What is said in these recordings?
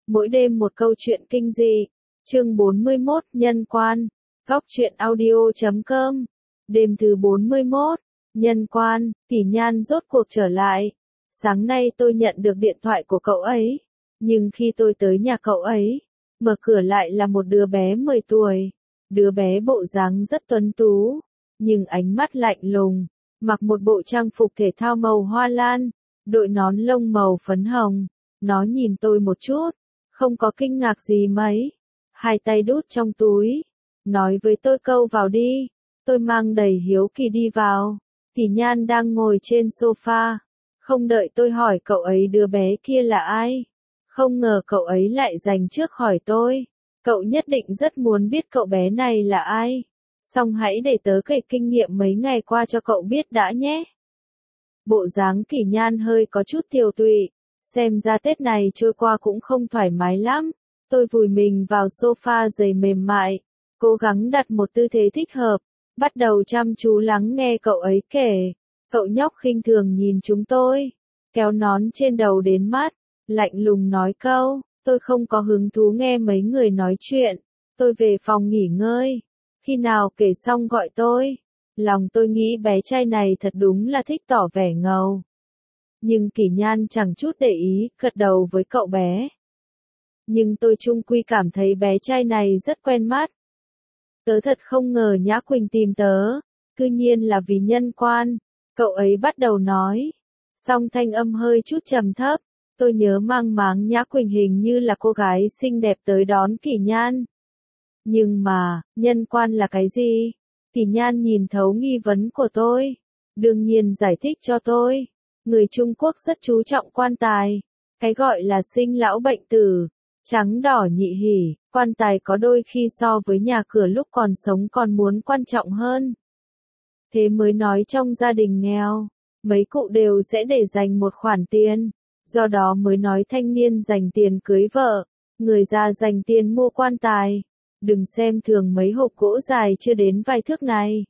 Mỗi đêm một câu chuyện kinh dị. Chương 41, Nhân quan. Góc truyện audio.com. Đêm thứ 41. Nhân quan, Kỷ Nhan rốt cuộc trở lại. Sáng nay tôi nhận được điện thoại của cậu ấy. Nhưng khi tôi tới nhà cậu ấy, mở cửa lại là một đứa bé 10 tuổi. Đứa bé bộ dáng rất tuấn tú, nhưng ánh mắt lạnh lùng, mặc một bộ trang phục thể thao màu hoa lan, đội nón lông màu phấn hồng. Nó nhìn tôi một chút, không có kinh ngạc gì mấy. Hai tay đút trong túi, nói với tôi câu vào đi. Tôi mang đầy hiếu kỳ đi vào. Kỷ Nhan đang ngồi trên sofa. Không đợi tôi hỏi cậu ấy đứa bé kia là ai. Không ngờ cậu ấy lại dành trước hỏi tôi. Cậu nhất định rất muốn biết cậu bé này là ai. Xong hãy để tớ kể kinh nghiệm mấy ngày qua cho cậu biết đã nhé. Bộ dáng Kỷ Nhan hơi có chút tiều tụy. Xem ra Tết này trôi qua cũng không thoải mái lắm. Tôi vùi mình vào sofa giày mềm mại, cố gắng đặt một tư thế thích hợp, bắt đầu chăm chú lắng nghe cậu ấy kể. Cậu nhóc khinh thường nhìn chúng tôi, kéo nón trên đầu đến mắt, lạnh lùng nói câu, tôi không có hứng thú nghe mấy người nói chuyện, tôi về phòng nghỉ ngơi. Khi nào kể xong gọi tôi. Lòng tôi nghĩ bé trai này thật đúng là thích tỏ vẻ ngầu. Nhưng Kỷ Nhan chẳng chút để ý, gật đầu với cậu bé. Nhưng tôi chung quy cảm thấy bé trai này rất quen mắt. Tớ thật không ngờ Nhã Quỳnh tìm tớ, cư nhiên là vì nhân quan. Cậu ấy bắt đầu nói, song thanh âm hơi chút trầm thấp. Tôi nhớ mang máng Nhã Quỳnh hình như là cô gái xinh đẹp tới đón Kỷ Nhan. Nhưng mà, nhân quan là cái gì? Kỷ Nhan nhìn thấu nghi vấn của tôi, đương nhiên giải thích cho tôi. Người Trung Quốc rất chú trọng quan tài. Cái gọi là sinh lão bệnh tử, trắng đỏ nhị hỉ, quan tài có đôi khi so với nhà cửa lúc còn sống còn muốn quan trọng hơn. Thế mới nói trong gia đình nghèo, mấy cụ đều sẽ để dành một khoản tiền. Do đó mới nói thanh niên dành tiền cưới vợ, người già dành tiền mua quan tài. Đừng xem thường mấy hộp gỗ dài chưa đến vài thước này.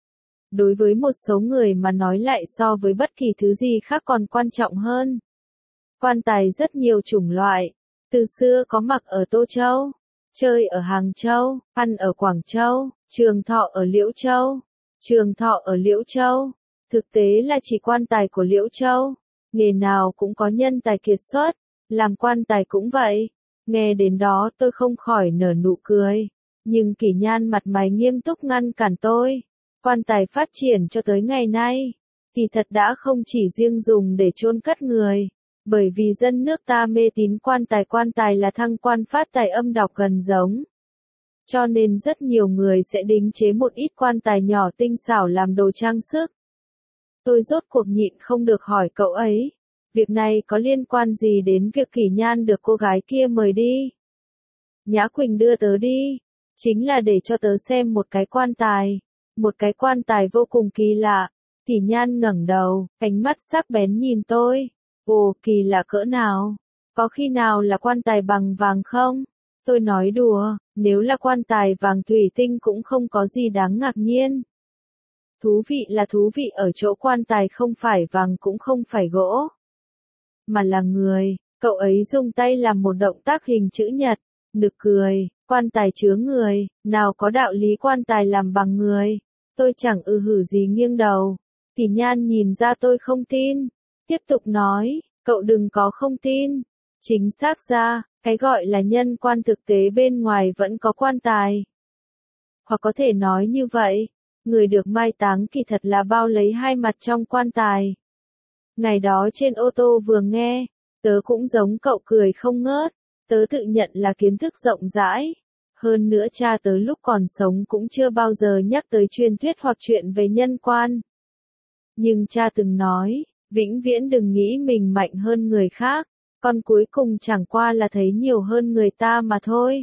Đối với một số người mà nói lại so với bất kỳ thứ gì khác còn quan trọng hơn. Quan tài rất nhiều chủng loại. Từ xưa có mặc ở Tô Châu, chơi ở Hàng Châu, ăn ở Quảng Châu, trường thọ ở Liễu Châu. Trường thọ ở Liễu Châu, thực tế là chỉ quan tài của Liễu Châu. Nghề nào cũng có nhân tài kiệt xuất, làm quan tài cũng vậy. Nghe đến đó tôi không khỏi nở nụ cười. Nhưng Kỷ Nhan mặt mày nghiêm túc ngăn cản tôi. Quan tài phát triển cho tới ngày nay, thì thật đã không chỉ riêng dùng để chôn cất người. Bởi vì dân nước ta mê tín quan tài là thăng quan phát tài âm đọc gần giống. Cho nên rất nhiều người sẽ đính chế một ít quan tài nhỏ tinh xảo làm đồ trang sức. Tôi rốt cuộc nhịn không được hỏi cậu ấy, việc này có liên quan gì đến việc Kỷ Nhan được cô gái kia mời đi? Nhã Quỳnh đưa tớ đi, chính là để cho tớ xem một cái quan tài. Một cái quan tài vô cùng kỳ lạ. Kỷ Nhan ngẩng đầu, ánh mắt sắc bén nhìn tôi. Ồ, kỳ lạ cỡ nào? Có khi nào là quan tài bằng vàng không? Tôi nói đùa, nếu là quan tài vàng thủy tinh cũng không có gì đáng ngạc nhiên. Thú vị là thú vị ở chỗ quan tài không phải vàng cũng không phải gỗ, mà là người. Cậu ấy dùng tay làm một động tác hình chữ nhật. Nực cười, quan tài chứa người, nào có đạo lý quan tài làm bằng người. Tôi chẳng hử gì nghiêng đầu. Kỷ Nhan nhìn ra tôi không tin, tiếp tục nói, cậu đừng có không tin. Chính xác ra, cái gọi là nhân quan thực tế bên ngoài vẫn có quan tài. Hoặc có thể nói như vậy, người được mai táng kỳ thật là bao lấy hai mặt trong quan tài. Ngày đó trên ô tô vừa nghe, tớ cũng giống cậu cười không ngớt. Tớ tự nhận là kiến thức rộng rãi. Hơn nữa cha tớ lúc còn sống cũng chưa bao giờ nhắc tới truyền thuyết hoặc chuyện về nhân quan. Nhưng cha từng nói, vĩnh viễn đừng nghĩ mình mạnh hơn người khác, con cuối cùng chẳng qua là thấy nhiều hơn người ta mà thôi.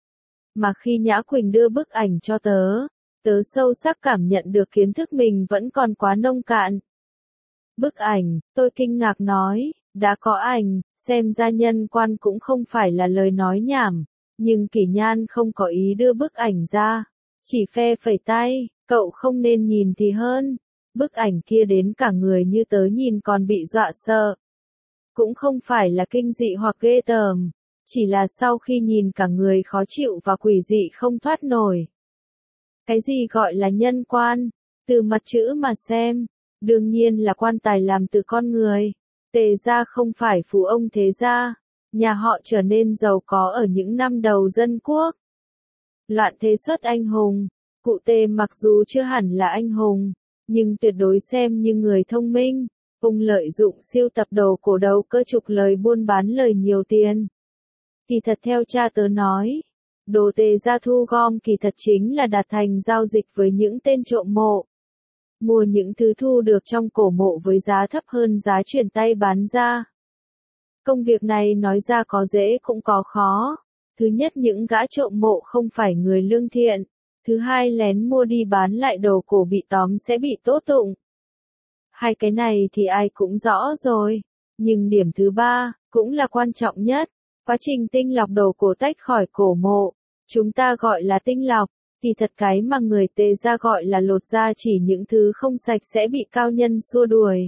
Mà khi Nhã Quỳnh đưa bức ảnh cho tớ, tớ sâu sắc cảm nhận được kiến thức mình vẫn còn quá nông cạn. Bức ảnh, tôi kinh ngạc nói, đã có ảnh, xem ra nhân quan cũng không phải là lời nói nhảm. Nhưng Kỷ Nhan không có ý đưa bức ảnh ra, chỉ phe phẩy tay, cậu không nên nhìn thì hơn. Bức ảnh kia đến cả người như tớ nhìn còn bị dọa sợ. Cũng không phải là kinh dị hoặc ghê tởm, chỉ là sau khi nhìn cả người khó chịu và quỷ dị không thoát nổi. Cái gì gọi là nhân quan? Từ mặt chữ mà xem, đương nhiên là quan tài làm từ con người. Tề gia không phải phú ông thế gia, nhà họ trở nên giàu có ở những năm đầu dân quốc. Loạn thế xuất anh hùng, cụ Tề mặc dù chưa hẳn là anh hùng, nhưng tuyệt đối xem như người thông minh. Ông lợi dụng siêu tập đồ cổ đầu cơ trục lời buôn bán lời nhiều tiền. Kỳ thật theo cha tớ nói, đồ Tề gia thu gom kỳ thật chính là đạt thành giao dịch với những tên trộm mộ. Mua những thứ thu được trong cổ mộ với giá thấp hơn giá chuyển tay bán ra. Công việc này nói ra có dễ cũng có khó. Thứ nhất, những gã trộm mộ không phải người lương thiện. Thứ hai, lén mua đi bán lại đồ cổ bị tóm sẽ bị tố tụng. Hai cái này thì ai cũng rõ rồi. Nhưng điểm thứ ba, cũng là quan trọng nhất, quá trình tinh lọc đồ cổ tách khỏi cổ mộ. Chúng ta gọi là tinh lọc, thì thật cái mà người Tề gia gọi là lột da chỉ những thứ không sạch sẽ bị cao nhân xua đuổi.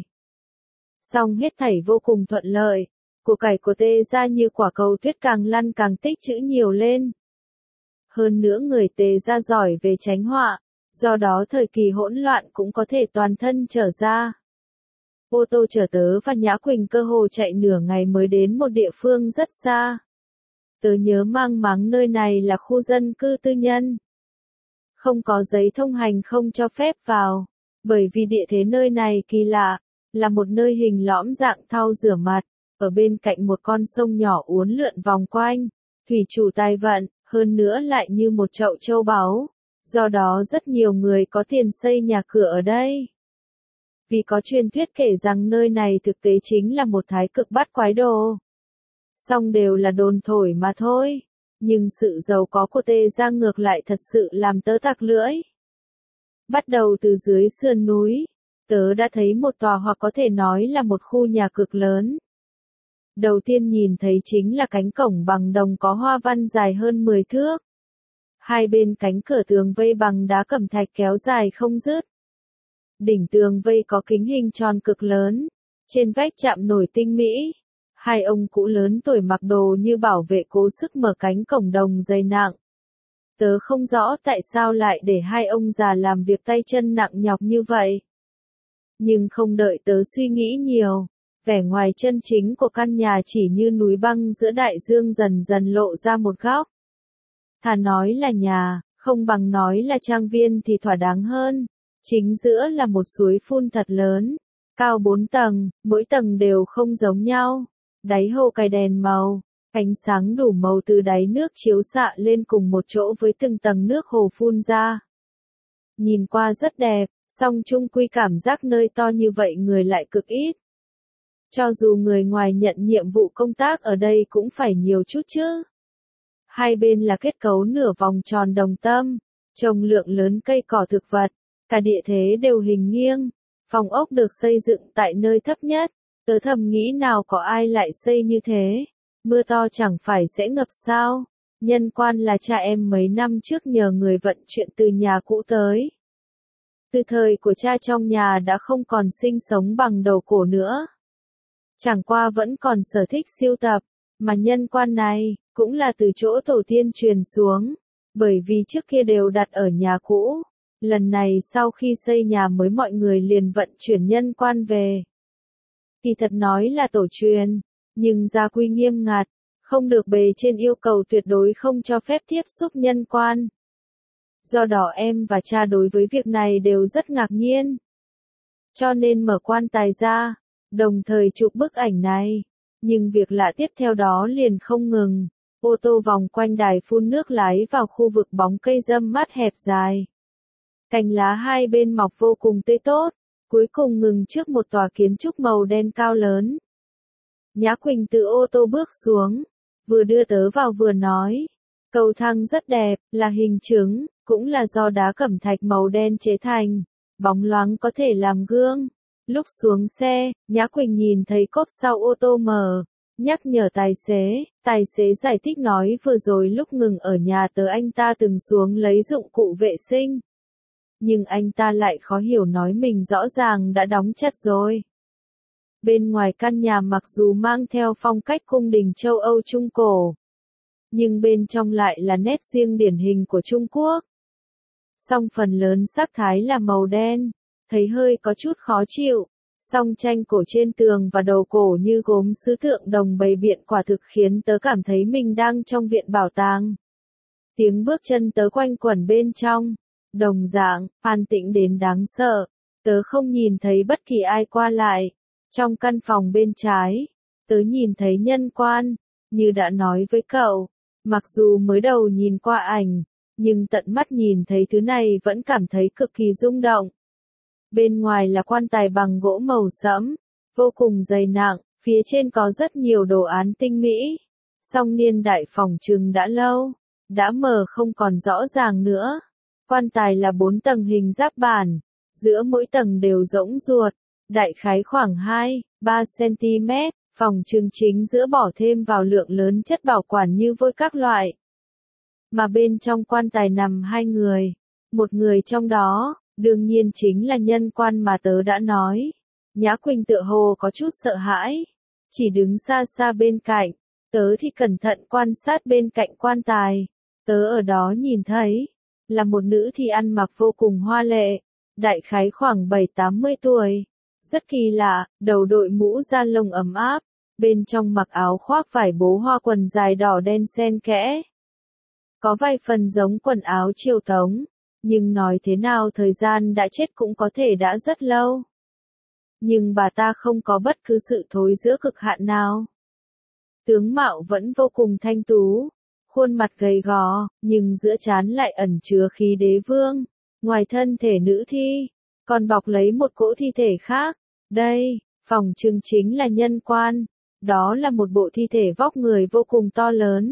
Song hết thảy vô cùng thuận lợi, của cải của Tề gia như quả cầu tuyết càng lăn càng tích trữ nhiều lên. Hơn nữa người Tề gia giỏi về tránh họa, do đó thời kỳ hỗn loạn cũng có thể toàn thân trở ra. Ô tô chở tớ và Nhã Quỳnh cơ hồ chạy nửa ngày mới đến một địa phương rất xa. Tớ nhớ mang máng nơi này là khu dân cư tư nhân. Không có giấy thông hành không cho phép vào, bởi vì địa thế nơi này kỳ lạ, là một nơi hình lõm dạng thau rửa mặt, ở bên cạnh một con sông nhỏ uốn lượn vòng quanh, thủy chủ tài vận, hơn nữa lại như một chậu châu báu, do đó rất nhiều người có tiền xây nhà cửa ở đây. Vì có truyền thuyết kể rằng nơi này thực tế chính là một thái cực bát quái đồ. Song đều là đồn thổi mà thôi. Nhưng sự giàu có của Tề gia ngược lại thật sự làm tớ tặc lưỡi. Bắt đầu từ dưới sườn núi, tớ đã thấy một tòa hoặc có thể nói là một khu nhà cực lớn. Đầu tiên nhìn thấy chính là cánh cổng bằng đồng có hoa văn dài hơn 10 thước. Hai bên cánh cửa tường vây bằng đá cẩm thạch kéo dài không dứt. Đỉnh tường vây có kính hình tròn cực lớn, trên vách chạm nổi tinh mỹ. Hai ông cụ lớn tuổi mặc đồ như bảo vệ cố sức mở cánh cổng đồng dày nặng. Tớ không rõ tại sao lại để hai ông già làm việc tay chân nặng nhọc như vậy. Nhưng không đợi tớ suy nghĩ nhiều, vẻ ngoài chân chính của căn nhà chỉ như núi băng giữa đại dương dần dần lộ ra một góc. Thà nói là nhà, không bằng nói là trang viên thì thỏa đáng hơn. Chính giữa là một suối phun thật lớn, cao 4 tầng, mỗi tầng đều không giống nhau. Đáy hồ cài đèn màu, ánh sáng đủ màu từ đáy nước chiếu xạ lên cùng một chỗ với từng tầng nước hồ phun ra. Nhìn qua rất đẹp, song chung quy cảm giác nơi to như vậy người lại cực ít. Cho dù người ngoài nhận nhiệm vụ công tác ở đây cũng phải nhiều chút chứ. Hai bên là kết cấu nửa vòng tròn đồng tâm, trồng lượng lớn cây cỏ thực vật, cả địa thế đều hình nghiêng. Phòng ốc được xây dựng tại nơi thấp nhất. Tớ thầm nghĩ nào có ai lại xây như thế, mưa to chẳng phải sẽ ngập sao. Nhân quan là cha em mấy năm trước nhờ người vận chuyện từ nhà cũ tới. Từ thời của cha trong nhà đã không còn sinh sống bằng đồ cổ nữa. Chẳng qua vẫn còn sở thích sưu tập, mà nhân quan này, cũng là từ chỗ tổ tiên truyền xuống, bởi vì trước kia đều đặt ở nhà cũ. Lần này sau khi xây nhà mới mọi người liền vận chuyển nhân quan về. Kỳ thật nói là tổ truyền, nhưng gia quy nghiêm ngặt, không được bề trên yêu cầu tuyệt đối không cho phép tiếp xúc nhân quan. Do đó em và cha đối với việc này đều rất ngạc nhiên. Cho nên mở quan tài ra, đồng thời chụp bức ảnh này. Nhưng việc lạ tiếp theo đó liền không ngừng. Ô tô vòng quanh đài phun nước lái vào khu vực bóng cây râm mát hẹp dài. Cành lá hai bên mọc vô cùng tươi tốt. Cuối cùng ngừng trước một tòa kiến trúc màu đen cao lớn. Nhã Quỳnh từ ô tô bước xuống, vừa đưa tớ vào vừa nói. Cầu thang rất đẹp, là hình trứng, cũng là do đá cẩm thạch màu đen chế thành, bóng loáng có thể làm gương. Lúc xuống xe, Nhã Quỳnh nhìn thấy cốp sau ô tô mở, nhắc nhở tài xế giải thích nói vừa rồi lúc ngừng ở nhà tớ anh ta từng xuống lấy dụng cụ vệ sinh. Nhưng anh ta lại khó hiểu nói mình rõ ràng đã đóng chặt rồi. Bên ngoài căn nhà mặc dù mang theo phong cách cung đình châu Âu Trung Cổ, nhưng bên trong lại là nét riêng điển hình của Trung Quốc. Song phần lớn sắc thái là màu đen, thấy hơi có chút khó chịu. Song tranh cổ trên tường và đầu cổ như gốm sứ tượng đồng bày biện quả thực khiến tớ cảm thấy mình đang trong viện bảo tàng. Tiếng bước chân tớ quanh quẩn bên trong, đồng dạng, an tĩnh đến đáng sợ. Tớ không nhìn thấy bất kỳ ai qua lại. Trong căn phòng bên trái, tớ nhìn thấy nhân quan, như đã nói với cậu. Mặc dù mới đầu nhìn qua ảnh, nhưng tận mắt nhìn thấy thứ này vẫn cảm thấy cực kỳ rung động. Bên ngoài là quan tài bằng gỗ màu sẫm, vô cùng dày nặng, phía trên có rất nhiều đồ án tinh mỹ. Song niên đại phỏng chừng đã lâu, đã mờ không còn rõ ràng nữa. Quan tài là 4 tầng hình giáp bản, giữa mỗi tầng đều rỗng ruột, đại khái khoảng 2-3 cm, phỏng chừng chính giữa bỏ thêm vào lượng lớn chất bảo quản như vôi các loại. Mà bên trong quan tài nằm 2 người, một người trong đó, đương nhiên chính là nhân quan mà tớ đã nói. Nhã Quỳnh tựa hồ có chút sợ hãi, chỉ đứng xa xa bên cạnh, tớ thì cẩn thận quan sát bên cạnh quan tài. Tớ ở đó nhìn thấy, là một nữ thì ăn mặc vô cùng hoa lệ, đại khái khoảng 7-80 tuổi. Rất kỳ lạ, đầu đội mũ da lông ấm áp, bên trong mặc áo khoác vải bố hoa quần dài đỏ đen xen kẽ. Có vài phần giống quần áo triều Tống, nhưng nói thế nào thời gian đã chết cũng có thể đã rất lâu. Nhưng bà ta không có bất cứ sự thối giữa cực hạn nào. Tướng mạo vẫn vô cùng thanh tú, khuôn mặt gầy gò, nhưng giữa trán lại ẩn chứa khí đế vương. Ngoài thân thể nữ thi, còn bọc lấy một cỗ thi thể khác. Đây, phỏng chừng chính là nhân quan. Đó là một bộ thi thể vóc người vô cùng to lớn.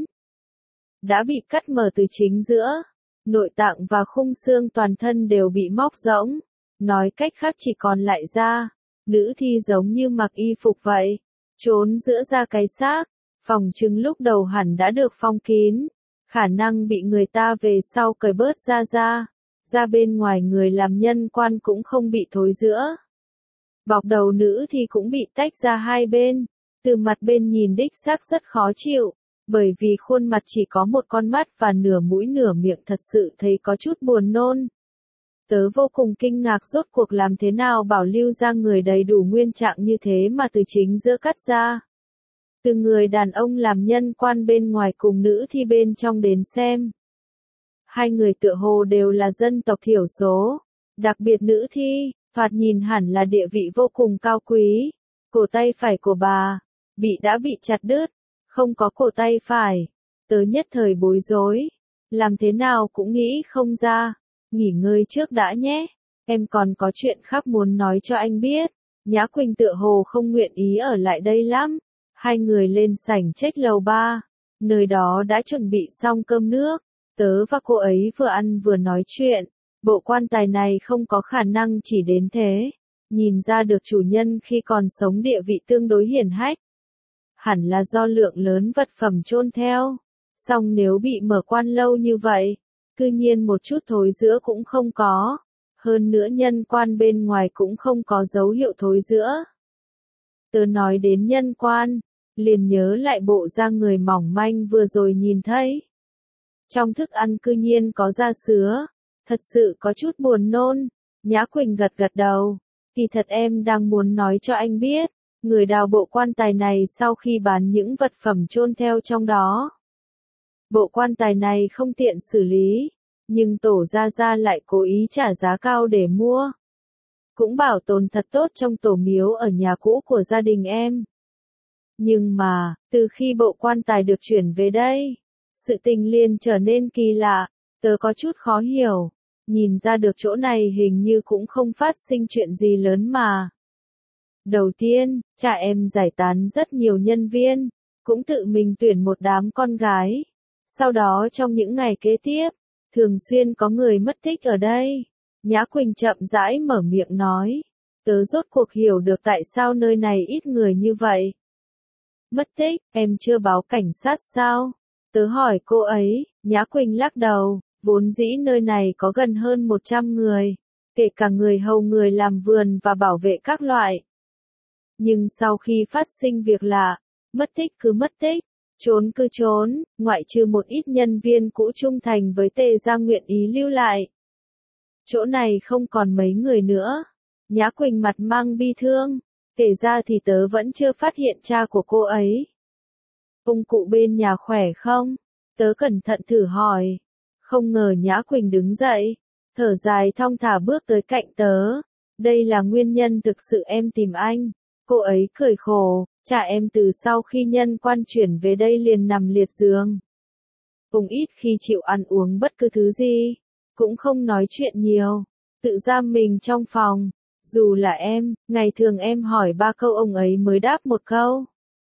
Đã bị cắt mở từ chính giữa. Nội tạng và khung xương toàn thân đều bị móc rỗng. Nói cách khác chỉ còn lại da. Nữ thi giống như mặc y phục vậy. Trốn giữa da cái xác. Phỏng chừng lúc đầu hẳn đã được phong kín. Khả năng bị người ta về sau cởi bớt da ra. Da bên ngoài người làm nhân quan cũng không bị thối giữa. Bọc đầu nữ thì cũng bị tách ra hai bên. Từ mặt bên nhìn đích xác rất khó chịu. Bởi vì khuôn mặt chỉ có một con mắt và nửa mũi nửa miệng thật sự thấy có chút buồn nôn. Tớ vô cùng kinh ngạc rốt cuộc làm thế nào bảo lưu ra người đầy đủ nguyên trạng như thế mà từ chính giữa cắt ra. Từ người đàn ông làm nhân quan bên ngoài cùng nữ thi bên trong đến xem. Hai người tựa hồ đều là dân tộc thiểu số. Đặc biệt nữ thi, thoạt nhìn hẳn là địa vị vô cùng cao quý. Cổ tay phải của bà, đã bị chặt đứt. Không có cổ tay phải. Tớ nhất thời bối rối. Làm thế nào cũng nghĩ không ra. Nghỉ ngơi trước đã nhé. Em còn có chuyện khác muốn nói cho anh biết. Nhã Quỳnh tựa hồ không nguyện ý ở lại đây lắm. Hai người lên sảnh trách lầu 3. Nơi đó đã chuẩn bị xong cơm nước. Tớ và cô ấy vừa ăn vừa nói chuyện. Bộ quan tài này không có khả năng chỉ đến thế. Nhìn ra được chủ nhân khi còn sống địa vị tương đối hiển hách. Hẳn là do lượng lớn vật phẩm chôn theo. Song nếu bị mở quan lâu như vậy, cư nhiên một chút thối giữa cũng không có. Hơn nữa nhân quan bên ngoài cũng không có dấu hiệu thối giữa. Tớ nói đến nhân quan, liền nhớ lại bộ da người mỏng manh vừa rồi nhìn thấy. Trong thức ăn cư nhiên có da sứa, thật sự có chút buồn nôn. Nhã Quỳnh gật gật đầu, kỳ thật em đang muốn nói cho anh biết, người đào bộ quan tài này sau khi bán những vật phẩm chôn theo trong đó. Bộ quan tài này không tiện xử lý, nhưng tổ gia gia lại cố ý trả giá cao để mua. Cũng bảo tồn thật tốt trong tổ miếu ở nhà cũ của gia đình em. Nhưng mà, từ khi bộ quan tài được chuyển về đây, sự tình liền trở nên kỳ lạ, tớ có chút khó hiểu. Nhìn ra được chỗ này hình như cũng không phát sinh chuyện gì lớn mà. Đầu tiên, cha em giải tán rất nhiều nhân viên, cũng tự mình tuyển một đám con gái. Sau đó trong những ngày kế tiếp, thường xuyên có người mất tích ở đây. Nhã Quỳnh chậm rãi mở miệng nói. Tớ rốt cuộc hiểu được tại sao nơi này ít người như vậy. Mất tích, em chưa báo cảnh sát sao? Tớ hỏi cô ấy, Nhã Quỳnh lắc đầu, vốn dĩ nơi này có gần hơn 100 người, kể cả người hầu người làm vườn và bảo vệ các loại. Nhưng sau khi phát sinh việc lạ, mất tích cứ mất tích, Trốn cứ trốn, ngoại trừ một ít nhân viên cũ trung thành với Tề gia nguyện ý lưu lại. Chỗ này không còn mấy người nữa. Nhã Quỳnh mặt mang bi thương. Kể ra thì tớ vẫn chưa phát hiện cha của cô ấy. Ông cụ bên nhà khỏe không? Tớ cẩn thận thử hỏi. Không ngờ Nhã Quỳnh đứng dậy, thở dài thong thả bước tới cạnh tớ. Đây là nguyên nhân thực sự em tìm anh. Cô ấy cười khổ, cha em từ sau khi Nhân Quan chuyển về đây liền nằm liệt giường. Cũng ít khi chịu ăn uống bất cứ thứ gì, cũng không nói chuyện nhiều, tự giam mình trong phòng. Dù là em, ngày thường em hỏi 3 câu ông ấy mới đáp 1 câu.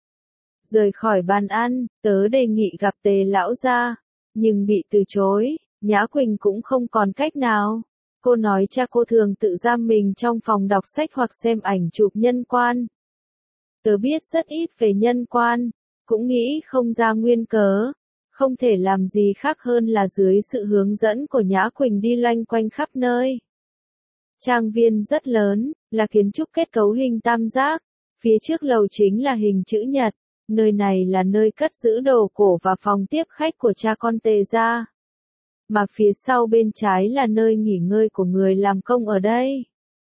Rời khỏi bàn ăn, tớ đề nghị gặp Tề lão gia, nhưng bị từ chối. Nhã Quỳnh cũng không còn cách nào. Cô nói cha cô thường tự giam mình trong phòng đọc sách hoặc xem ảnh chụp Nhân Quan. Tớ biết rất ít về Nhân Quan, cũng nghĩ không ra nguyên cớ. Không thể làm gì khác hơn là dưới sự hướng dẫn của Nhã Quỳnh đi loanh quanh khắp nơi. Trang viên rất lớn, là kiến trúc kết cấu hình tam giác. Phía trước lầu chính là hình chữ nhật. Nơi này là nơi cất giữ đồ cổ và phòng tiếp khách của cha con Tề gia. Mà phía sau bên trái là nơi nghỉ ngơi của người làm công ở đây.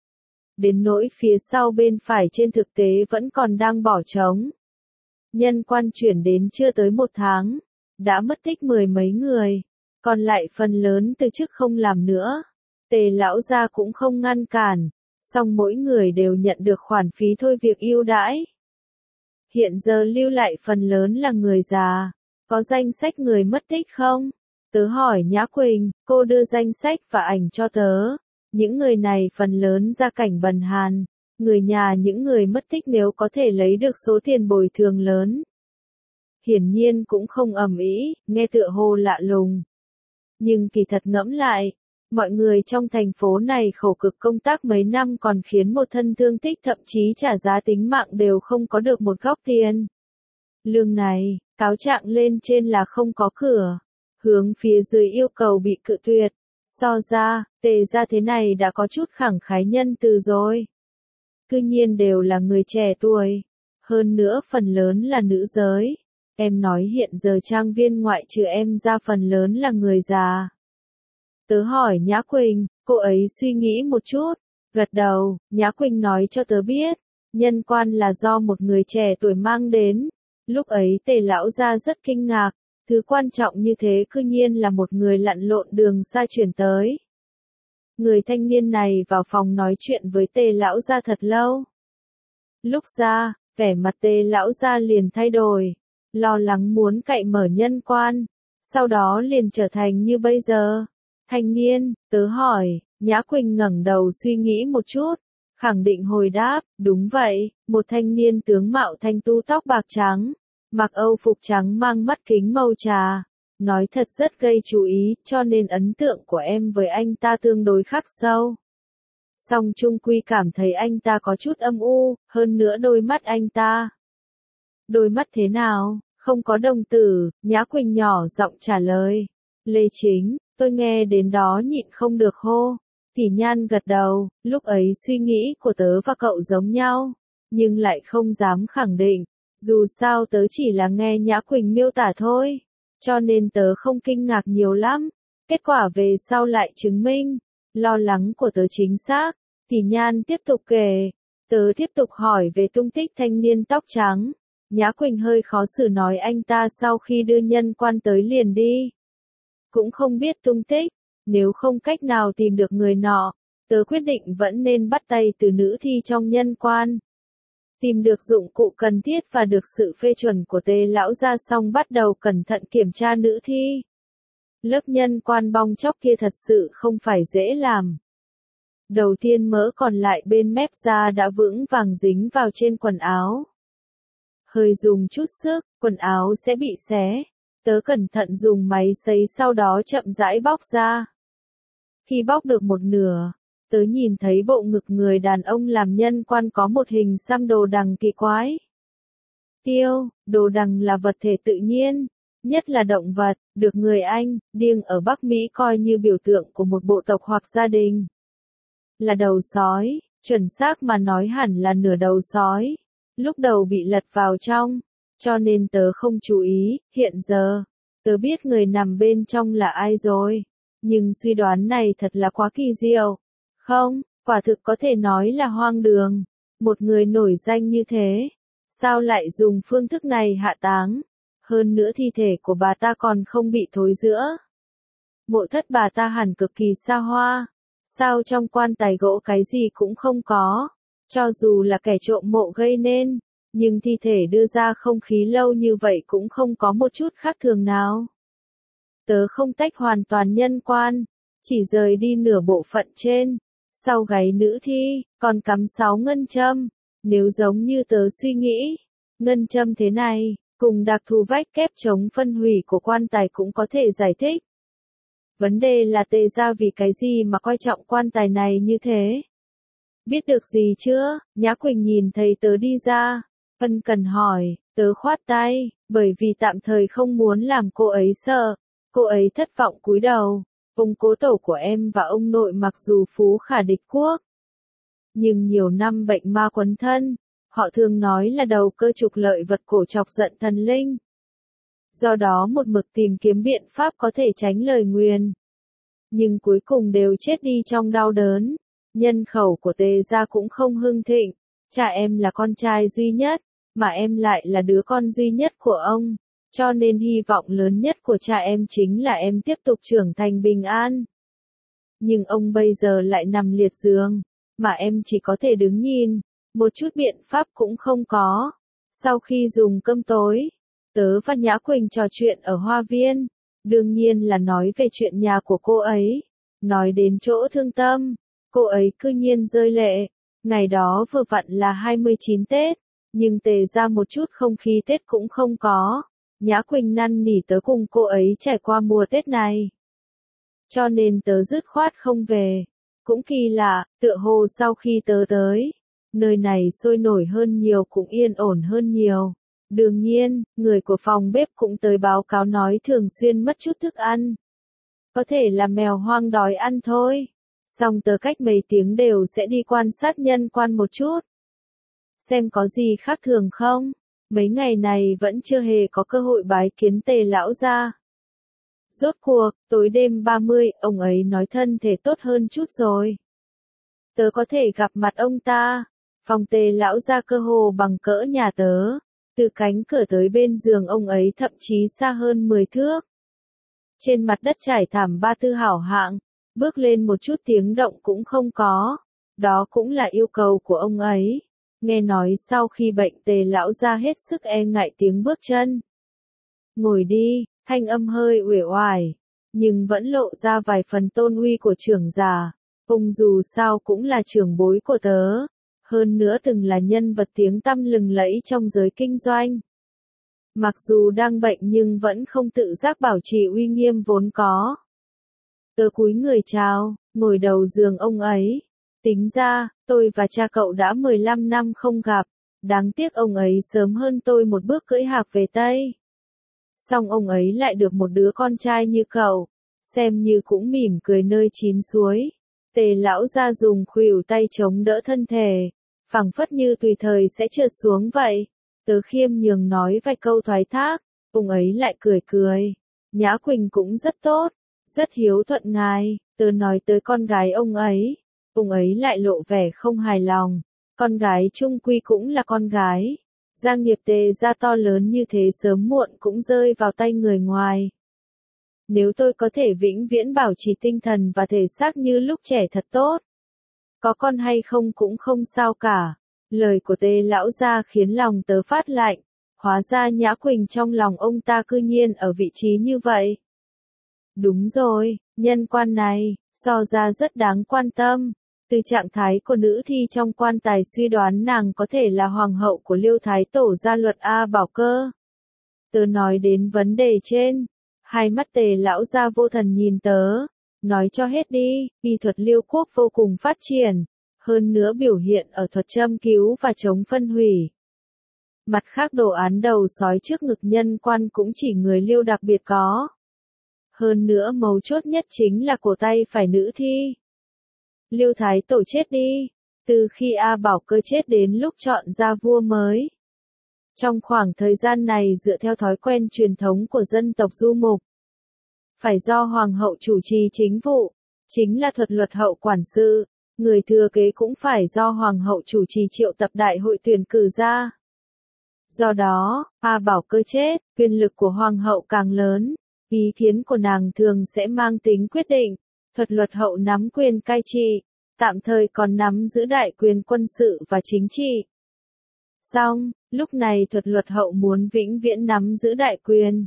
Đến nỗi phía sau bên phải trên thực tế vẫn còn đang bỏ trống. Nhân Quan chuyển đến chưa tới 1 tháng, đã mất tích 10 mấy người, còn lại phần lớn từ chức không làm nữa. Tề lão gia cũng không ngăn cản, song mỗi người đều nhận được khoản phí thôi việc ưu đãi. Hiện giờ lưu lại phần lớn là người già, có danh sách người mất tích không? Tớ hỏi Nhã Quỳnh, cô đưa danh sách và ảnh cho tớ. Những người này phần lớn gia cảnh bần hàn, người nhà những người mất tích nếu có thể lấy được số tiền bồi thường lớn. Hiển nhiên cũng không ầm ĩ, nghe tựa hồ lạ lùng. Nhưng kỳ thật ngẫm lại, mọi người trong thành phố này khổ cực công tác mấy năm còn khiến một thân thương tích thậm chí trả giá tính mạng đều không có được một góc tiền. Lương này, cáo trạng lên trên là không có cửa, hướng phía dưới yêu cầu bị cự tuyệt. So ra, Tề gia thế này đã có chút khẳng khái nhân từ rồi. Cư nhiên đều là người trẻ tuổi, hơn nữa phần lớn là nữ giới. Em nói hiện giờ trang viên ngoại trừ em ra phần lớn là người già. Tớ hỏi Nhã Quỳnh, cô ấy suy nghĩ một chút, gật đầu. Nhã Quỳnh nói cho tớ biết, Nhân Quan là do một người trẻ tuổi mang đến. Lúc ấy Tề lão gia rất kinh ngạc, thứ quan trọng như thế cư nhiên là một người lặn lội đường xa chuyển tới. Người thanh niên này vào phòng nói chuyện với Tề lão gia thật lâu. Lúc ra, vẻ mặt Tề lão gia liền thay đổi, lo lắng muốn cậy mở Nhân Quan, sau đó liền trở thành như bây giờ. Thanh niên, tớ hỏi. Nhã Quỳnh ngẩng đầu suy nghĩ một chút, khẳng định hồi đáp, đúng vậy, một thanh niên tướng mạo thanh tu tóc bạc trắng, mặc âu phục trắng mang mắt kính màu trà, nói thật rất gây chú ý, cho nên ấn tượng của em với anh ta tương đối khắc sâu. Song chung quy cảm thấy anh ta có chút âm u, hơn nữa đôi mắt anh ta. Đôi mắt thế nào? Không có đồng tử, Nhã Quỳnh nhỏ giọng trả lời. Lê Chính, tôi nghe đến đó nhịn không được hô. Tỷ Nhan gật đầu, lúc ấy suy nghĩ của tớ và cậu giống nhau, nhưng lại không dám khẳng định. Dù sao tớ chỉ là nghe Nhã Quỳnh miêu tả thôi, cho nên tớ không kinh ngạc nhiều lắm. Kết quả về sau lại chứng minh, lo lắng của tớ chính xác. Tỷ Nhan tiếp tục kể, tớ tiếp tục hỏi về tung tích thanh niên tóc trắng. Nhã Quỳnh hơi khó xử nói anh ta sau khi đưa Nhân Quan tới liền đi. Cũng không biết tung tích, nếu không cách nào tìm được người nọ, tớ quyết định vẫn nên bắt tay từ nữ thi trong Nhân Quan. Tìm được dụng cụ cần thiết và được sự phê chuẩn của Tề lão gia xong bắt đầu cẩn thận kiểm tra nữ thi. Lớp Nhân Quan bong chóc kia thật sự không phải dễ làm. Đầu tiên mỡ còn lại bên mép da đã vững vàng dính vào trên quần áo. Hơi dùng chút sức, quần áo sẽ bị xé. Tớ cẩn thận dùng máy sấy sau đó chậm rãi bóc ra. Khi bóc được một nửa, tớ nhìn thấy bộ ngực người đàn ông làm Nhân Quan có một hình xăm đồ đằng kỳ quái. Đồ đằng là vật thể tự nhiên, nhất là động vật, được người Anh, điêng ở Bắc Mỹ coi như biểu tượng của một bộ tộc hoặc gia đình. Là đầu sói, chuẩn xác mà nói hẳn là nửa đầu sói. Lúc đầu bị lật vào trong, cho nên tớ không chú ý, hiện giờ, tớ biết người nằm bên trong là ai rồi. Nhưng suy đoán này thật là quá kỳ diệu. Không, quả thực có thể nói là hoang đường. Một người nổi danh như thế, sao lại dùng phương thức này hạ táng? Hơn nữa thi thể của bà ta còn không bị thối rữa. Mộ thất bà ta hẳn cực kỳ xa hoa. Sao trong quan tài gỗ cái gì cũng không có? Cho dù là kẻ trộm mộ gây nên, nhưng thi thể đưa ra không khí lâu như vậy cũng không có một chút khác thường nào. Tớ không tách hoàn toàn nhân quan, chỉ rời đi nửa bộ phận trên. Sau gáy nữ thi, còn cắm 6 ngân châm. Nếu giống như tớ suy nghĩ, ngân châm thế này, cùng đặc thù vách kép chống phân hủy của quan tài cũng có thể giải thích. Vấn đề là Tề gia vì cái gì mà coi trọng quan tài này như thế? Biết được gì chưa? Nhã Quỳnh nhìn thấy tớ đi ra, ân cần hỏi, tớ khoát tay, bởi vì tạm thời không muốn làm cô ấy sợ. Cô ấy thất vọng cúi đầu. Ông cố tổ của em và ông nội mặc dù phú khả địch quốc, nhưng nhiều năm bệnh ma quấn thân, họ thường nói là đầu cơ trục lợi vật cổ chọc giận thần linh. Do đó một mực tìm kiếm biện pháp có thể tránh lời nguyền. Nhưng cuối cùng đều chết đi trong đau đớn. Nhân khẩu của Tề gia cũng không hưng thịnh. Cha em là con trai duy nhất, mà em lại là đứa con duy nhất của ông. Cho nên hy vọng lớn nhất của cha em chính là em tiếp tục trưởng thành bình an. Nhưng ông bây giờ lại nằm liệt giường, mà em chỉ có thể đứng nhìn, một chút biện pháp cũng không có. Sau khi dùng cơm tối, tớ và Nhã Quỳnh trò chuyện ở hoa viên, đương nhiên là nói về chuyện nhà của cô ấy. Nói đến chỗ thương tâm, cô ấy cư nhiên rơi lệ. Ngày đó vừa vặn là 29 Tết, nhưng Tề ra một chút không khí Tết cũng không có. Nhã Quỳnh năn nỉ tớ cùng cô ấy trải qua mùa Tết này. Cho nên tớ dứt khoát không về. Cũng kỳ lạ, tựa hồ sau khi tớ tới, nơi này sôi nổi hơn nhiều cũng yên ổn hơn nhiều. Đương nhiên, người của phòng bếp cũng tới báo cáo nói thường xuyên mất chút thức ăn. Có thể là mèo hoang đói ăn thôi. Xong tớ cách mấy tiếng đều sẽ đi quan sát nhân quan một chút. Xem có gì khác thường không? Mấy ngày này vẫn chưa hề có cơ hội bái kiến Tề lão gia. Rốt cuộc, tối đêm 30, ông ấy nói thân thể tốt hơn chút rồi. Tớ có thể gặp mặt ông ta. Phòng Tề lão gia cơ hồ bằng cỡ nhà tớ. Từ cánh cửa tới bên giường ông ấy thậm chí xa hơn 10 thước. Trên mặt đất trải thảm ba tư hảo hạng, bước lên một chút tiếng động cũng không có. Đó cũng là yêu cầu của ông ấy. Nghe nói sau khi bệnh Tề lão gia hết sức e ngại tiếng bước chân. Ngồi đi, thanh âm hơi uể oải, nhưng vẫn lộ ra vài phần tôn uy của trưởng già. Ông dù sao cũng là trưởng bối của tớ, hơn nữa từng là nhân vật tiếng tăm lừng lẫy trong giới kinh doanh. Mặc dù đang bệnh nhưng vẫn không tự giác bảo trì uy nghiêm vốn có. Tớ cúi người chào, ngồi đầu giường ông ấy. Tính ra, tôi và cha cậu đã 15 năm không gặp, đáng tiếc ông ấy sớm hơn tôi một bước cưỡi hạc về Tây. Xong ông ấy lại được một đứa con trai như cậu, xem như cũng mỉm cười nơi chín suối. Tề lão gia dùng khuỷu tay chống đỡ thân thể, phảng phất như tùy thời sẽ trượt xuống vậy. Tớ khiêm nhường nói vài câu thoái thác, ông ấy lại cười cười. Nhã Quỳnh cũng rất tốt, rất hiếu thuận ngài. Tớ nói tới con gái ông ấy lại lộ vẻ không hài lòng. Con gái chung quy cũng là con gái. Gia nghiệp Tề gia to lớn như thế sớm muộn cũng rơi vào tay người ngoài. Nếu tôi có thể vĩnh viễn bảo trì tinh thần và thể xác như lúc trẻ thật tốt. Có con hay không cũng không sao cả. Lời của Tề lão gia khiến lòng tớ phát lạnh. Hóa ra Nhã Quỳnh trong lòng ông ta cư nhiên ở vị trí như vậy. Đúng rồi, nhân quan này, so ra rất đáng quan tâm. Từ trạng thái của nữ thi trong quan tài suy đoán nàng có thể là hoàng hậu của Liêu Thái Tổ gia luật A Bảo Cơ. Tớ nói đến vấn đề trên, hai mắt Tề lão gia vô thần nhìn tớ, nói cho hết đi, y thuật Liêu quốc vô cùng phát triển, hơn nữa biểu hiện ở thuật châm cứu và chống phân hủy. Mặt khác đồ án đầu sói trước ngực nhân quan cũng chỉ người Liêu đặc biệt có. Hơn nữa mấu chốt nhất chính là cổ tay phải nữ thi. Liêu Thái Tổ chết đi, từ khi A Bảo Cơ chết đến lúc chọn ra vua mới. Trong khoảng thời gian này dựa theo thói quen truyền thống của dân tộc Du Mục, phải do hoàng hậu chủ trì chính vụ, chính là thuật luật hậu quản sự, người thừa kế cũng phải do hoàng hậu chủ trì triệu tập đại hội tuyển cử ra. Do đó, A Bảo Cơ chết, quyền lực của hoàng hậu càng lớn, ý kiến của nàng thường sẽ mang tính quyết định, thuật luật hậu nắm quyền cai trị, tạm thời còn nắm giữ đại quyền quân sự và chính trị. Song, lúc này thuật luật hậu muốn vĩnh viễn nắm giữ đại quyền.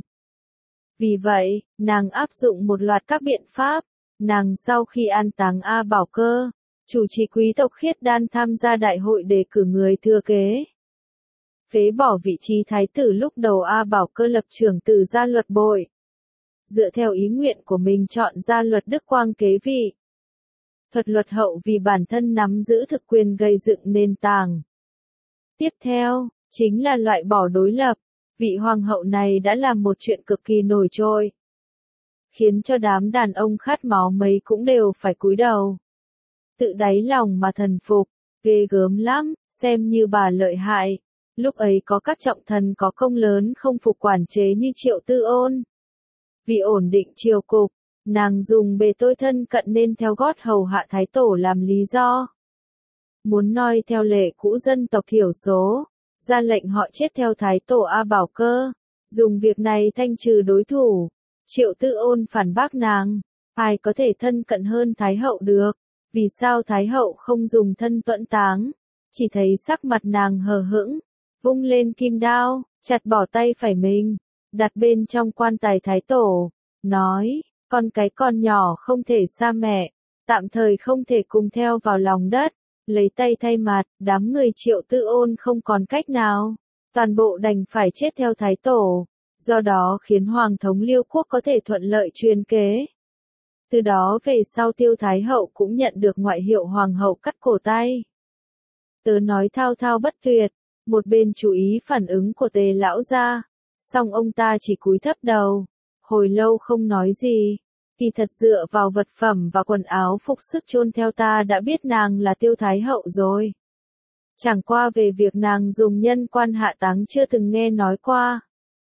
Vì vậy, nàng áp dụng một loạt các biện pháp, nàng sau khi an táng A Bảo Cơ, chủ trì quý tộc Khiết Đan tham gia đại hội để cử người thừa kế. Phế bỏ vị trí thái tử lúc đầu A Bảo Cơ lập trưởng tử Gia Luật Bội. Dựa theo ý nguyện của mình chọn Gia Luật Đức Quang kế vị. Thuật luật hậu vì bản thân nắm giữ thực quyền gây dựng nền tảng. Tiếp theo, chính là loại bỏ đối lập. Vị hoàng hậu này đã làm một chuyện cực kỳ nổi trội, khiến cho đám đàn ông khát máu mấy cũng đều phải cúi đầu. Tự đáy lòng mà thần phục, ghê gớm lắm, xem như bà lợi hại. Lúc ấy có các trọng thần có công lớn không phục quản chế như Triệu Tư Ôn. Vì ổn định triều cục, nàng dùng bề tôi thân cận nên theo gót hầu hạ thái tổ làm lý do. Muốn noi theo lệ cũ dân tộc thiểu số, ra lệnh họ chết theo thái tổ A Bảo Cơ, dùng việc này thanh trừ đối thủ. Triệu Tư Ôn phản bác nàng, ai có thể thân cận hơn thái hậu được, vì sao thái hậu không dùng thân tuẫn táng, chỉ thấy sắc mặt nàng hờ hững, vung lên kim đao, chặt bỏ tay phải mình, đặt bên trong quan tài thái tổ, nói, con nhỏ không thể xa mẹ, tạm thời không thể cùng theo vào lòng đất. Lấy tay thay mặt, đám người Triệu Tư Ôn không còn cách nào, toàn bộ đành phải chết theo thái tổ, do đó khiến Hoàng thống Liêu Quốc có thể thuận lợi truyền kế. Từ đó về sau Tiêu Thái Hậu cũng nhận được ngoại hiệu Hoàng hậu cắt cổ tay. Tớ nói thao thao bất tuyệt, một bên chú ý phản ứng của Tề lão gia, song ông ta chỉ cúi thấp đầu, hồi lâu không nói gì. Kỳ thật dựa vào vật phẩm và quần áo phục sức chôn theo ta đã biết nàng là Tiêu Thái Hậu rồi. Chẳng qua về việc nàng dùng nhân quan hạ táng chưa từng nghe nói qua.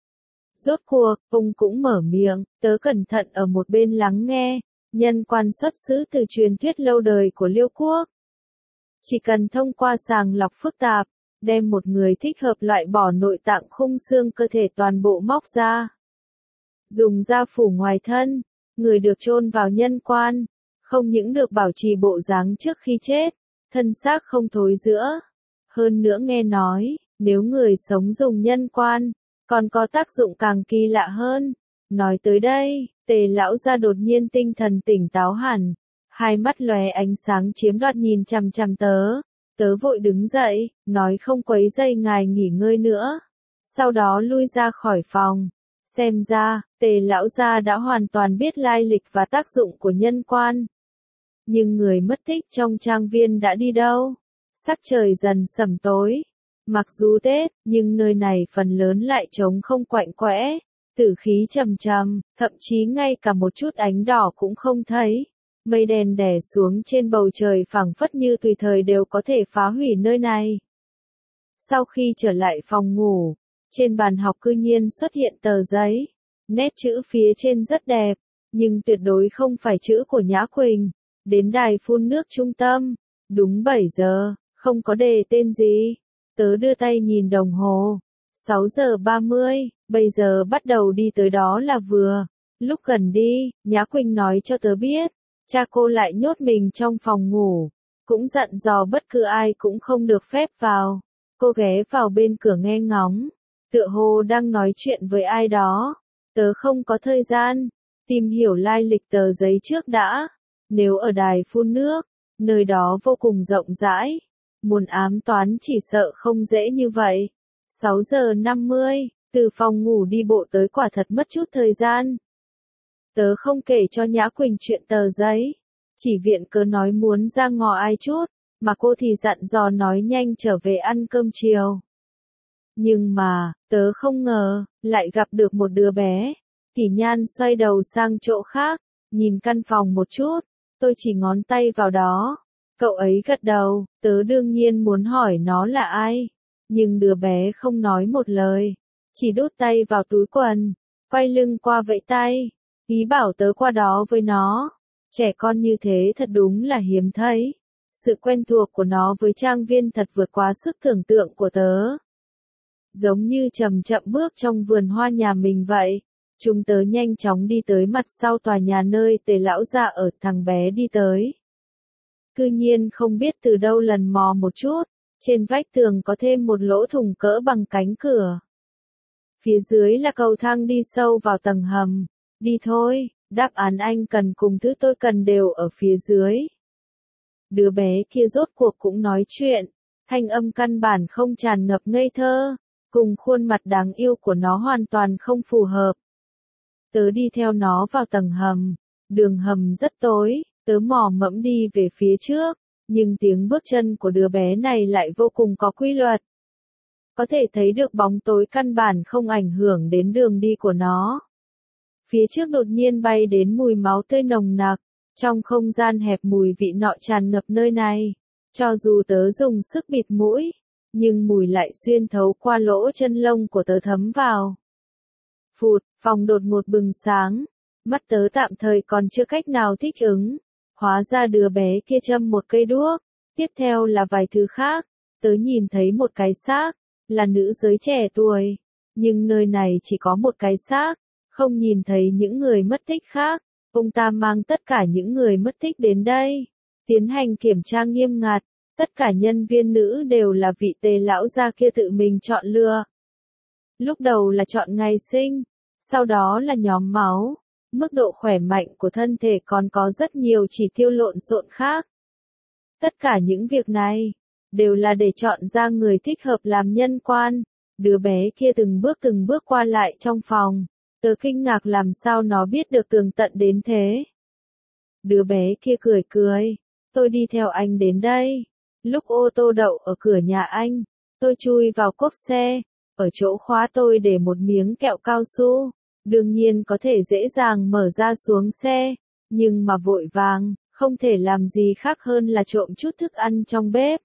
Rốt cuộc, ông cũng mở miệng, tớ cẩn thận ở một bên lắng nghe, nhân quan xuất xứ từ truyền thuyết lâu đời của Liêu Quốc. Chỉ cần thông qua sàng lọc phức tạp, đem một người thích hợp loại bỏ nội tạng khung xương cơ thể toàn bộ móc ra. Dùng da phủ ngoài thân. Người được chôn vào nhân quan, không những được bảo trì bộ dáng trước khi chết, thân xác không thối rữa. Hơn nữa nghe nói, nếu người sống dùng nhân quan, còn có tác dụng càng kỳ lạ hơn. Nói tới đây, Tề lão gia đột nhiên tinh thần tỉnh táo hẳn, hai mắt lóe ánh sáng chiếm đoạt nhìn chằm chằm tớ. Tớ vội đứng dậy, nói không quấy rầy ngài nghỉ ngơi nữa. Sau đó lui ra khỏi phòng. Xem ra, Tề lão gia đã hoàn toàn biết lai lịch và tác dụng của nhân quan. Nhưng người mất tích trong trang viên đã đi đâu? Sắc trời dần sẩm tối. Mặc dù Tết, nhưng nơi này phần lớn lại trống không quạnh quẽ, tử khí trầm trầm, thậm chí ngay cả một chút ánh đỏ cũng không thấy. Mây đen đè xuống trên bầu trời phảng phất như tùy thời đều có thể phá hủy nơi này. Sau khi trở lại phòng ngủ, trên bàn học cư nhiên xuất hiện tờ giấy. Nét chữ phía trên rất đẹp, nhưng tuyệt đối không phải chữ của Nhã Quỳnh. Đến đài phun nước trung tâm, đúng 7 giờ, không có đề tên gì. Tớ đưa tay nhìn đồng hồ. 6 giờ 30, bây giờ bắt đầu đi tới đó là vừa. Lúc gần đi, Nhã Quỳnh nói cho tớ biết, cha cô lại nhốt mình trong phòng ngủ. Cũng dặn dò bất cứ ai cũng không được phép vào. Cô ghé vào bên cửa nghe ngóng. Tựa hồ đang nói chuyện với ai đó. Tớ không có thời gian. Tìm hiểu lai lịch tờ giấy trước đã. Nếu ở đài phun nước, nơi đó vô cùng rộng rãi. Muốn ám toán chỉ sợ không dễ như vậy. 6 giờ 50, từ phòng ngủ đi bộ tới quả thật mất chút thời gian. Tớ không kể cho Nhã Quỳnh chuyện tờ giấy. Chỉ viện cớ nói muốn ra ngò ai chút, mà cô thì dặn dò nói nhanh trở về ăn cơm chiều. Nhưng mà, tớ không ngờ, lại gặp được một đứa bé. Kỷ Nhan xoay đầu sang chỗ khác, nhìn căn phòng một chút, tôi chỉ ngón tay vào đó. Cậu ấy gật đầu, tớ đương nhiên muốn hỏi nó là ai. Nhưng đứa bé không nói một lời, chỉ đút tay vào túi quần, quay lưng qua vẫy tay, ý bảo tớ qua đó với nó. Trẻ con như thế thật đúng là hiếm thấy. Sự quen thuộc của nó với trang viên thật vượt quá sức tưởng tượng của tớ. Giống như chậm chậm bước trong vườn hoa nhà mình vậy. Chúng tớ nhanh chóng đi tới mặt sau tòa nhà nơi Tề lão gia ở, thằng bé đi tới. Cư nhiên không biết từ đâu lần mò một chút, trên vách tường có thêm một lỗ thủng cỡ bằng cánh cửa. Phía dưới là cầu thang đi sâu vào tầng hầm. Đi thôi, đáp án anh cần cùng thứ tôi cần đều ở phía dưới. Đứa bé kia rốt cuộc cũng nói chuyện, thanh âm căn bản không tràn ngập ngây thơ, cùng khuôn mặt đáng yêu của nó hoàn toàn không phù hợp. Tớ đi theo nó vào tầng hầm, đường hầm rất tối, tớ mò mẫm đi về phía trước, nhưng tiếng bước chân của đứa bé này lại vô cùng có quy luật. Có thể thấy được bóng tối căn bản không ảnh hưởng đến đường đi của nó. Phía trước đột nhiên bay đến mùi máu tươi nồng nặc, trong không gian hẹp mùi vị nọ tràn ngập nơi này. Cho dù tớ dùng sức bịt mũi, nhưng mùi lại xuyên thấu qua lỗ chân lông của tớ thấm vào. Phụt, phòng đột ngột bừng sáng, mắt tớ tạm thời còn chưa cách nào thích ứng. Hóa ra đứa bé kia châm một cây đuốc, tiếp theo là vài thứ khác, tớ nhìn thấy một cái xác, là nữ giới trẻ tuổi, nhưng nơi này chỉ có một cái xác, không nhìn thấy những người mất tích khác. Ông ta mang tất cả những người mất tích đến đây, tiến hành kiểm tra nghiêm ngặt, tất cả nhân viên nữ đều là vị Tề lão gia kia tự mình chọn lựa. Lúc đầu là chọn ngày sinh, sau đó là nhóm máu, mức độ khỏe mạnh của thân thể còn có rất nhiều chỉ tiêu lộn xộn khác. Tất cả những việc này, đều là để chọn ra người thích hợp làm nhân quan. Đứa bé kia từng bước qua lại trong phòng. Tớ kinh ngạc làm sao nó biết được tường tận đến thế. Đứa bé kia cười cười. Tôi đi theo anh đến đây. Lúc ô tô đậu ở cửa nhà anh, tôi chui vào cốp xe. Ở chỗ khóa tôi để một miếng kẹo cao su. Đương nhiên có thể dễ dàng mở ra xuống xe. Nhưng mà vội vàng, không thể làm gì khác hơn là trộm chút thức ăn trong bếp.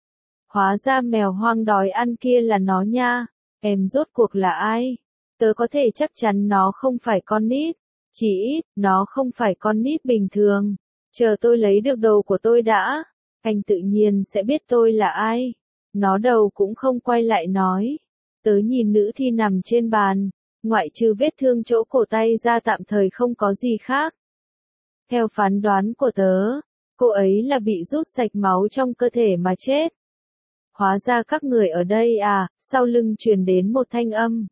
Hóa ra mèo hoang đói ăn kia là nó nha. Em rốt cuộc là ai? Tớ có thể chắc chắn nó không phải con nít. Chỉ ít, nó không phải con nít bình thường. Chờ tôi lấy được đầu của tôi đã. Anh tự nhiên sẽ biết tôi là ai. Nó đầu cũng không quay lại nói. Tớ nhìn nữ thi nằm trên bàn. Ngoại trừ vết thương chỗ cổ tay ra tạm thời không có gì khác. Theo phán đoán của tớ, cô ấy là bị rút sạch máu trong cơ thể mà chết. Hóa ra các người ở đây à, sau lưng truyền đến một thanh âm.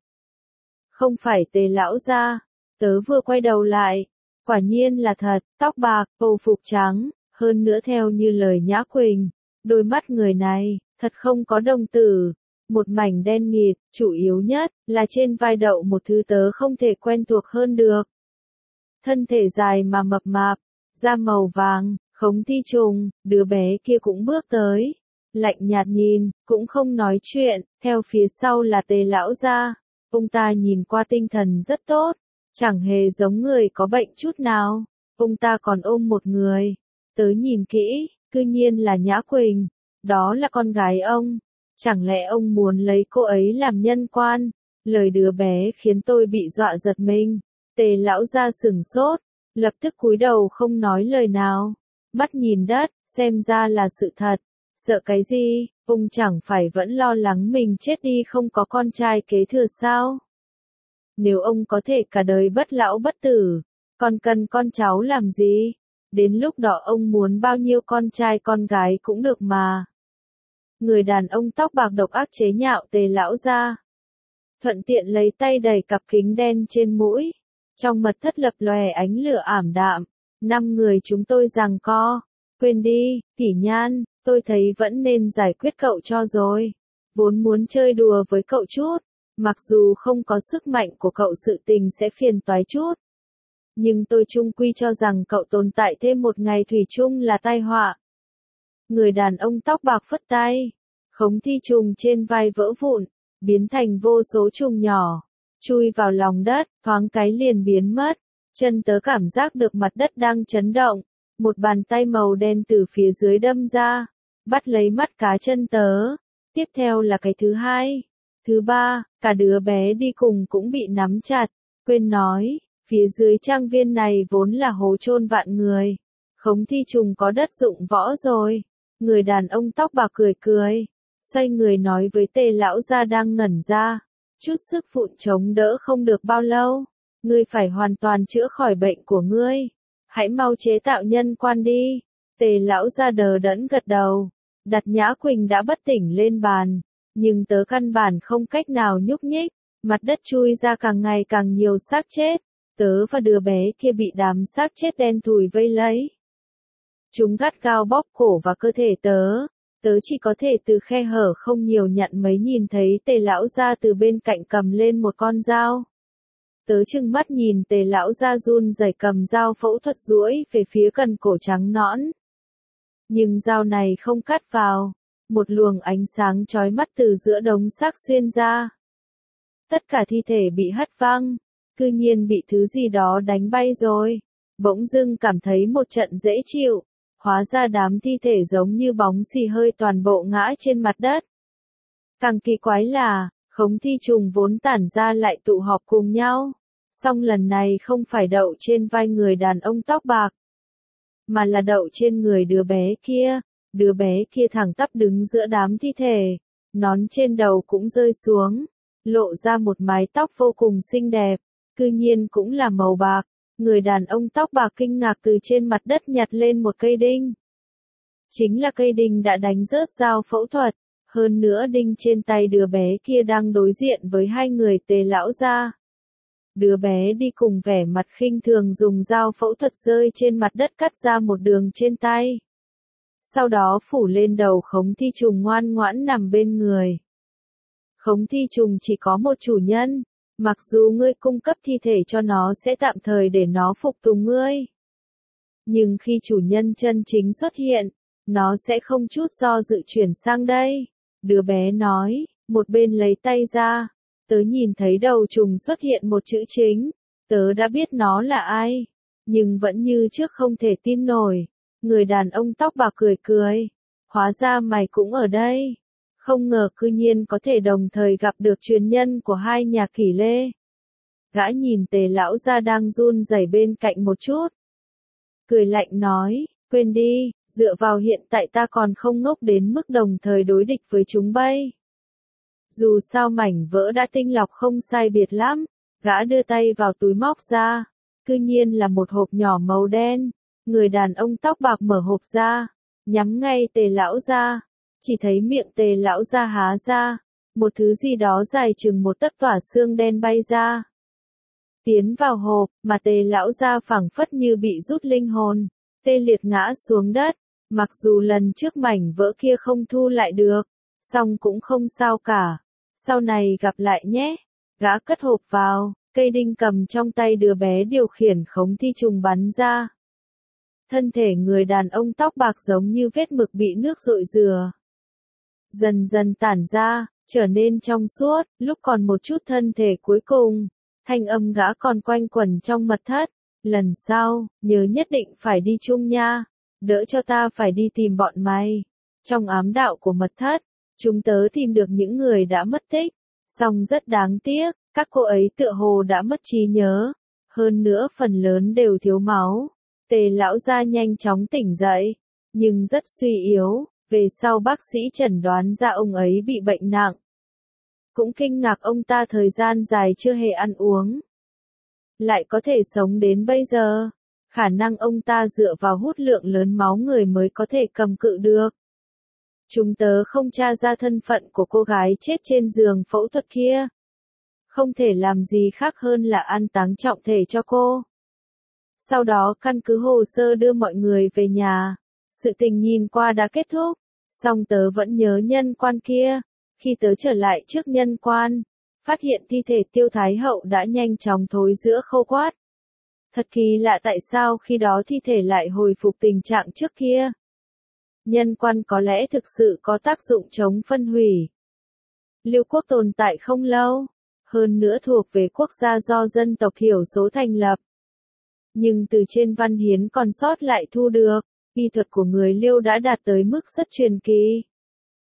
Không phải Tề lão gia. Tớ vừa quay đầu lại, quả nhiên là thật, tóc bạc, bầu phục trắng, hơn nữa theo như lời Nhã Quỳnh, đôi mắt người này, thật không có đồng tử, một mảnh đen nghịt, chủ yếu nhất, là trên vai đậu một thứ tớ không thể quen thuộc hơn được. Thân thể dài mà mập mạp, da màu vàng, Khống Thi Trùng, đứa bé kia cũng bước tới, lạnh nhạt nhìn, cũng không nói chuyện, theo phía sau là Tề lão gia. Ông ta nhìn qua tinh thần rất tốt, chẳng hề giống người có bệnh chút nào. Ông ta còn ôm một người. Tớ nhìn kỹ, cư nhiên là Nhã Quỳnh. Đó là con gái ông. Chẳng lẽ ông muốn lấy cô ấy làm nhân quan? Lời đứa bé khiến tôi bị dọa giật mình. Tề lão gia sửng sốt, lập tức cúi đầu không nói lời nào. Mắt nhìn đất, xem ra là sự thật. Sợ cái gì, ông chẳng phải vẫn lo lắng mình chết đi không có con trai kế thừa sao? Nếu ông có thể cả đời bất lão bất tử, còn cần con cháu làm gì? Đến lúc đó ông muốn bao nhiêu con trai con gái cũng được mà. Người đàn ông tóc bạc độc ác chế nhạo Tề lão gia. Thuận tiện lấy tay đẩy cặp kính đen trên mũi. Trong mật thất lập lòe ánh lửa ảm đạm. 5 người chúng tôi giằng co. Quên đi, Kỷ Nhan, tôi thấy vẫn nên giải quyết cậu cho rồi. Vốn muốn chơi đùa với cậu chút. Mặc dù không có sức mạnh của cậu sự tình sẽ phiền toái chút. Nhưng tôi chung quy cho rằng cậu tồn tại thêm một ngày thủy chung là tai họa. Người đàn ông tóc bạc phất tay. Khống Thi Trùng trên vai vỡ vụn, biến thành vô số trùng nhỏ. Chui vào lòng đất, thoáng cái liền biến mất. Chân tớ cảm giác được mặt đất đang chấn động. Một bàn tay màu đen từ phía dưới đâm ra. Bắt lấy mắt cá chân tớ. Tiếp theo là cái thứ hai. Thứ ba, cả đứa bé đi cùng cũng bị nắm chặt. Quên nói, phía dưới trang viên này vốn là hố chôn vạn người. Khống Thi Trùng có đất dụng võ rồi. Người đàn ông tóc bạc cười cười. Xoay người nói với Tề lão gia đang ngẩn ra. Chút sức vụn chống đỡ không được bao lâu. Ngươi phải hoàn toàn chữa khỏi bệnh của ngươi. Hãy mau chế tạo nhân quan đi. Tề lão gia đờ đẫn gật đầu. Đặt Nhã Quỳnh đã bất tỉnh lên bàn. Nhưng tớ căn bản không cách nào nhúc nhích. Mặt đất chui ra càng ngày càng nhiều xác chết. Tớ và đứa bé kia bị đám xác chết đen thùi vây lấy. Chúng gắt gao bóp cổ và cơ thể tớ. Tớ chỉ có thể từ khe hở không nhiều nhận mấy nhìn thấy Tề lão gia từ bên cạnh cầm lên một con dao. Tớ trừng mắt nhìn Tề lão gia run rẩy cầm dao phẫu thuật duỗi về phía cần cổ trắng nõn. Nhưng dao này không cắt vào. Một luồng ánh sáng chói mắt từ giữa đống xác xuyên ra. Tất cả thi thể bị hất văng. Cư nhiên bị thứ gì đó đánh bay rồi. Bỗng dưng cảm thấy một trận dễ chịu. Hóa ra đám thi thể giống như bóng xì hơi toàn bộ ngã trên mặt đất. Càng kỳ quái là, Khống Thi Trùng vốn tản ra lại tụ họp cùng nhau. Song lần này không phải đậu trên vai người đàn ông tóc bạc. Mà là đậu trên người đứa bé kia. Đứa bé kia thẳng tắp đứng giữa đám thi thể. Nón trên đầu cũng rơi xuống. Lộ ra một mái tóc vô cùng xinh đẹp. Cư nhiên cũng là màu bạc. Người đàn ông tóc bạc kinh ngạc từ trên mặt đất nhặt lên một cây đinh. Chính là cây đinh đã đánh rớt dao phẫu thuật. Hơn nữa đinh trên tay đứa bé kia đang đối diện với hai người Tề lão gia. Đứa bé đi cùng vẻ mặt khinh thường dùng dao phẫu thuật rơi trên mặt đất cắt ra một đường trên tay. Sau đó phủ lên đầu Khống Thi Trùng ngoan ngoãn nằm bên người. Khống Thi Trùng chỉ có một chủ nhân. Mặc dù ngươi cung cấp thi thể cho nó sẽ tạm thời để nó phục tùng ngươi. Nhưng khi chủ nhân chân chính xuất hiện, nó sẽ không chút do dự chuyển sang đây. Đứa bé nói, một bên lấy tay ra. Tớ nhìn thấy đầu trùng xuất hiện một chữ chính. Tớ đã biết nó là ai. Nhưng vẫn như trước không thể tin nổi. Người đàn ông tóc bạc cười cười. Hóa ra mày cũng ở đây. Không ngờ cư nhiên có thể đồng thời gặp được truyền nhân của hai nhà Kỷ Lê. Gã nhìn Tề lão gia đang run rẩy bên cạnh một chút. Cười lạnh nói, quên đi, dựa vào hiện tại ta còn không ngốc đến mức đồng thời đối địch với chúng bay. Dù sao mảnh vỡ đã tinh lọc không sai biệt lắm, gã đưa tay vào túi móc ra. Cư nhiên là một hộp nhỏ màu đen. Người đàn ông tóc bạc mở hộp ra, nhắm ngay Tề lão gia. Chỉ thấy miệng Tề lão gia há ra, một thứ gì đó dài chừng một tấc tỏa xương đen bay ra. Tiến vào hộp, mà Tề lão gia phảng phất như bị rút linh hồn, tê liệt ngã xuống đất. Mặc dù lần trước mảnh vỡ kia không thu lại được, song cũng không sao cả. Sau này gặp lại nhé. Gã cất hộp vào, cây đinh cầm trong tay đứa bé điều khiển Khống Thi Trùng bắn ra. Thân thể người đàn ông tóc bạc giống như vết mực bị nước dội rửa. Dần dần tản ra, trở nên trong suốt, lúc còn một chút thân thể cuối cùng. Thanh âm gã còn quanh quẩn trong mật thất. Lần sau, nhớ nhất định phải đi chung nha. Đỡ cho ta phải đi tìm bọn mày. Trong ám đạo của mật thất, chúng tớ tìm được những người đã mất tích. Song rất đáng tiếc, các cô ấy tựa hồ đã mất trí nhớ. Hơn nữa phần lớn đều thiếu máu. Tề lão gia nhanh chóng tỉnh dậy, nhưng rất suy yếu. Về sau bác sĩ chẩn đoán ra ông ấy bị bệnh nặng. Cũng kinh ngạc ông ta thời gian dài chưa hề ăn uống. Lại có thể sống đến bây giờ. Khả năng ông ta dựa vào hút lượng lớn máu người mới có thể cầm cự được. Chúng tớ không tra ra thân phận của cô gái chết trên giường phẫu thuật kia. Không thể làm gì khác hơn là an táng trọng thể cho cô. Sau đó căn cứ hồ sơ đưa mọi người về nhà. Sự tình nhìn qua đã kết thúc. Song tớ vẫn nhớ nhân quan kia. Khi tớ trở lại trước nhân quan, phát hiện thi thể Tiêu Thái Hậu đã nhanh chóng thối rữa khô quát. Thật kỳ lạ tại sao khi đó thi thể lại hồi phục tình trạng trước kia. Nhân quan có lẽ thực sự có tác dụng chống phân hủy. Liêu quốc tồn tại không lâu, hơn nữa thuộc về quốc gia do dân tộc thiểu số thành lập. Nhưng từ trên văn hiến còn sót lại thu được, y thuật của người Liêu đã đạt tới mức rất truyền kỳ.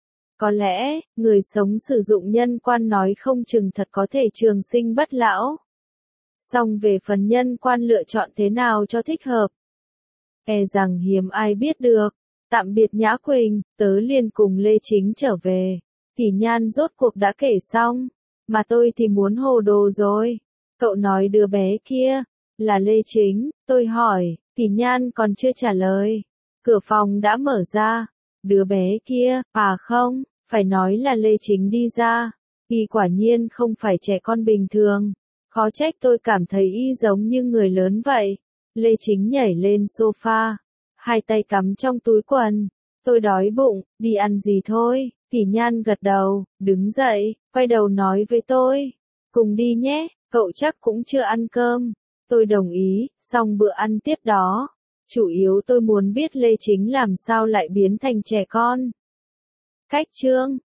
Có lẽ, người sống sử dụng nhân quan nói không chừng thật có thể trường sinh bất lão. Song về phần nhân quan lựa chọn thế nào cho thích hợp, e rằng hiếm ai biết được. Tạm biệt Nhã Quỳnh, tớ liền cùng Lê Chính trở về. Tỷ Nhan rốt cuộc đã kể xong, mà tôi thì muốn hồ đồ rồi. Cậu nói đứa bé kia, là Lê Chính, tôi hỏi, Tỷ Nhan còn chưa trả lời. Cửa phòng đã mở ra, đứa bé kia, à không, phải nói là Lê Chính đi ra. Y quả nhiên không phải trẻ con bình thường, khó trách tôi cảm thấy y giống như người lớn vậy. Lê Chính nhảy lên sofa, hai tay cắm trong túi quần. Tôi đói bụng, đi ăn gì thôi. Tỷ Nhan gật đầu, đứng dậy, quay đầu nói với tôi. Cùng đi nhé, cậu chắc cũng chưa ăn cơm. Tôi đồng ý, xong bữa ăn tiếp đó. Chủ yếu tôi muốn biết Lê Chính làm sao lại biến thành trẻ con. Cách chương